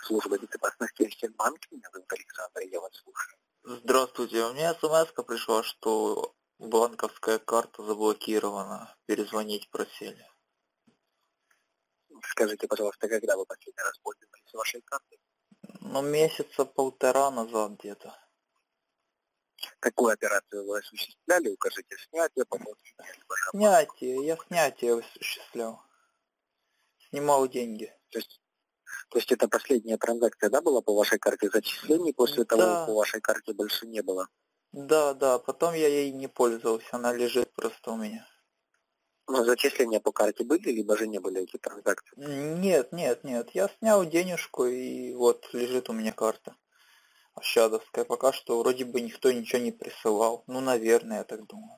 Служба безопасности Ощадбанка. Меня зовут Александр, я вас слушаю. Здравствуйте, у меня смс-ка пришла, что банковская карта заблокирована. Перезвонить просили. Скажите, пожалуйста, когда вы последний раз пользовались вашей картой? Ну, месяца полтора назад где-то. Какую операцию вы осуществляли? Укажите снятие, пополнение, либо же оплату. Снятие, я снятие осуществлял. Снимал деньги. То есть это последняя транзакция, да, была по вашей карте зачислений? После того по вашей карте больше не было? Да, потом я ей не пользовался, она лежит просто у меня. Но зачисления по карте были, либо же не были эти транзакции? Нет, я снял денежку и вот лежит у меня карта. Ощадовская. Пока что вроде бы никто ничего не присылал. Ну, наверное, я так думаю.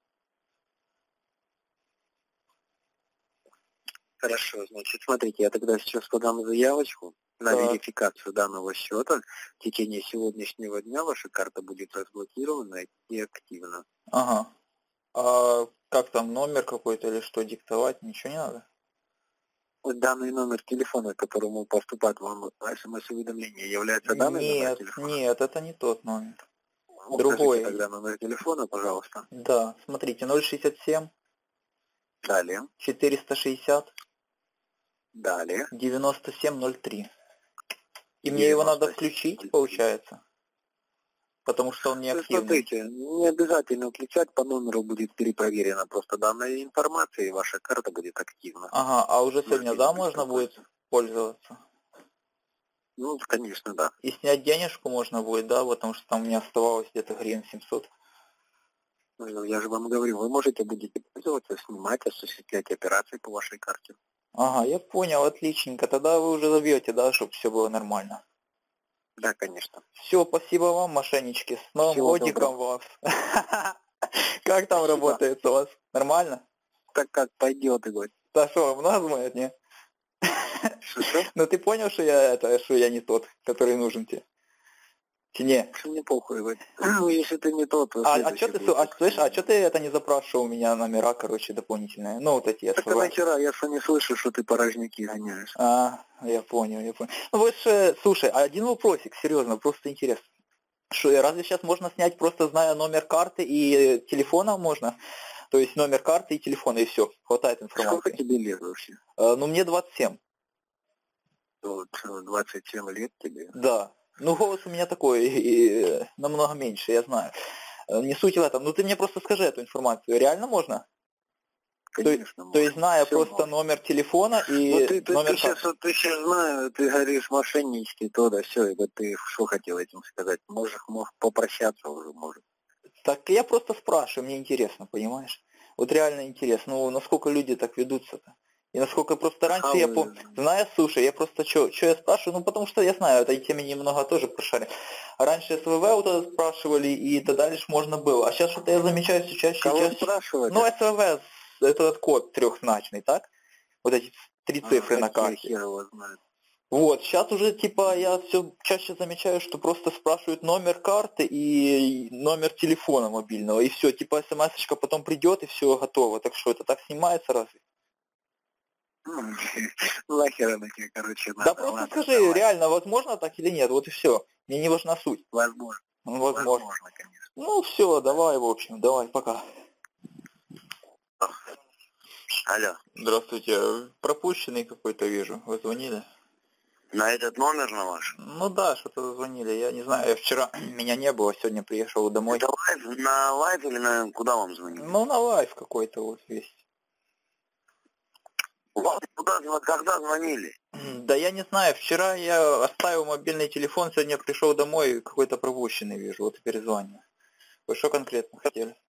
Хорошо, значит, смотрите, я тогда сейчас подам заявочку на верификацию данного счета. В течение сегодняшнего дня ваша карта будет разблокирована и активна. Ага. А как там, номер какой-то или что, диктовать? Ничего не надо? Данный номер телефона, к которому поступает вам смс-уведомление, является данный номер телефона? Нет, это не тот номер. Другой. Тогда номер телефона, пожалуйста. Да, смотрите, 067. Далее. 460. Далее. 9703. И мне его надо включить, получается? Потому что он не активный. Смотрите, не обязательно включать, по номеру будет перепроверена просто данная информация, и ваша карта будет активна. Ага, а уже сегодня, да, можно будет пользоваться? Ну, конечно, да. И снять денежку можно будет, да, потому что там у меня оставалось где-то гривен 700. Ну, я же вам говорю, вы будете пользоваться, снимать, осуществлять операции по вашей карте. Ага, я понял, отличненько. Тогда вы уже забьете, да, чтобы все было нормально. Да, конечно. Все, спасибо вам, мошеннички. С Новым годиком вас. Как там работает у вас? Нормально? Так как пойдет, Игорь. Да что, много звонят, не? Ну ты понял, что я не тот, который нужен тебе? Не. Мне похуй, Игорь. Ну, если ты не тот, то что ты это не запрашивал у меня номера, короче, дополнительные? Ну, вот эти. Так вчера я что не слышу, что ты порожники гоняешь. Я понял. Ну, вы же, слушай, один вопросик, серьезно, просто интересно. Разве сейчас можно снять, просто зная номер карты и телефона можно? То есть номер карты и телефона, и все, хватает информации. Сколько тебе лет вообще? Ну, мне 27. 27 лет тебе? Да. Ну, голос у меня такой, и намного меньше, я знаю. Не суть в этом. Ну, ты мне просто скажи эту информацию. Реально можно? Конечно, то есть, зная просто номер телефона и номер карты. Ты сейчас знаешь, ты говоришь мошеннички, то да, все, и вот ты что хотел этим сказать? Мог попрощаться уже, может. Так я просто спрашиваю, мне интересно, понимаешь? Вот реально интересно, ну, насколько люди так ведутся-то? И насколько просто раньше я знаю, слушай, я просто что я спрашиваю, ну потому что я знаю, этой теме немного тоже прошарил. А раньше СВВ вот это спрашивали, и тогда лишь можно было. А сейчас что-то я замечаю все чаще. Кого спрашивали? Ну, СВВ, этот код трехзначный, так? Вот эти 3 цифры на карте. Вот, сейчас уже типа я все чаще замечаю, что просто спрашивают номер карты и номер телефона мобильного, и все, типа смс-очка потом придет, и все готово. Так что это так снимается разве? Нахер она тебе, короче, надо. Да просто скажи, реально, возможно так или нет, вот и все. Мне не важна суть. Возможно. Возможно, конечно. Ну все, давай, в общем, давай, пока. Алло. Здравствуйте, пропущенный какой-то вижу, вы звонили? На этот номер на ваш? Ну да, что-то звонили, я не знаю, вчера меня не было, сегодня приехал домой. Это лайв, на лайв или на куда вам звонили? Ну на лайв какой-то вот есть. Когда звонили? Да я не знаю, вчера я оставил мобильный телефон, сегодня пришел домой, какой-то пропущенный вижу, вот и перезвонил. Вы что конкретно хотели?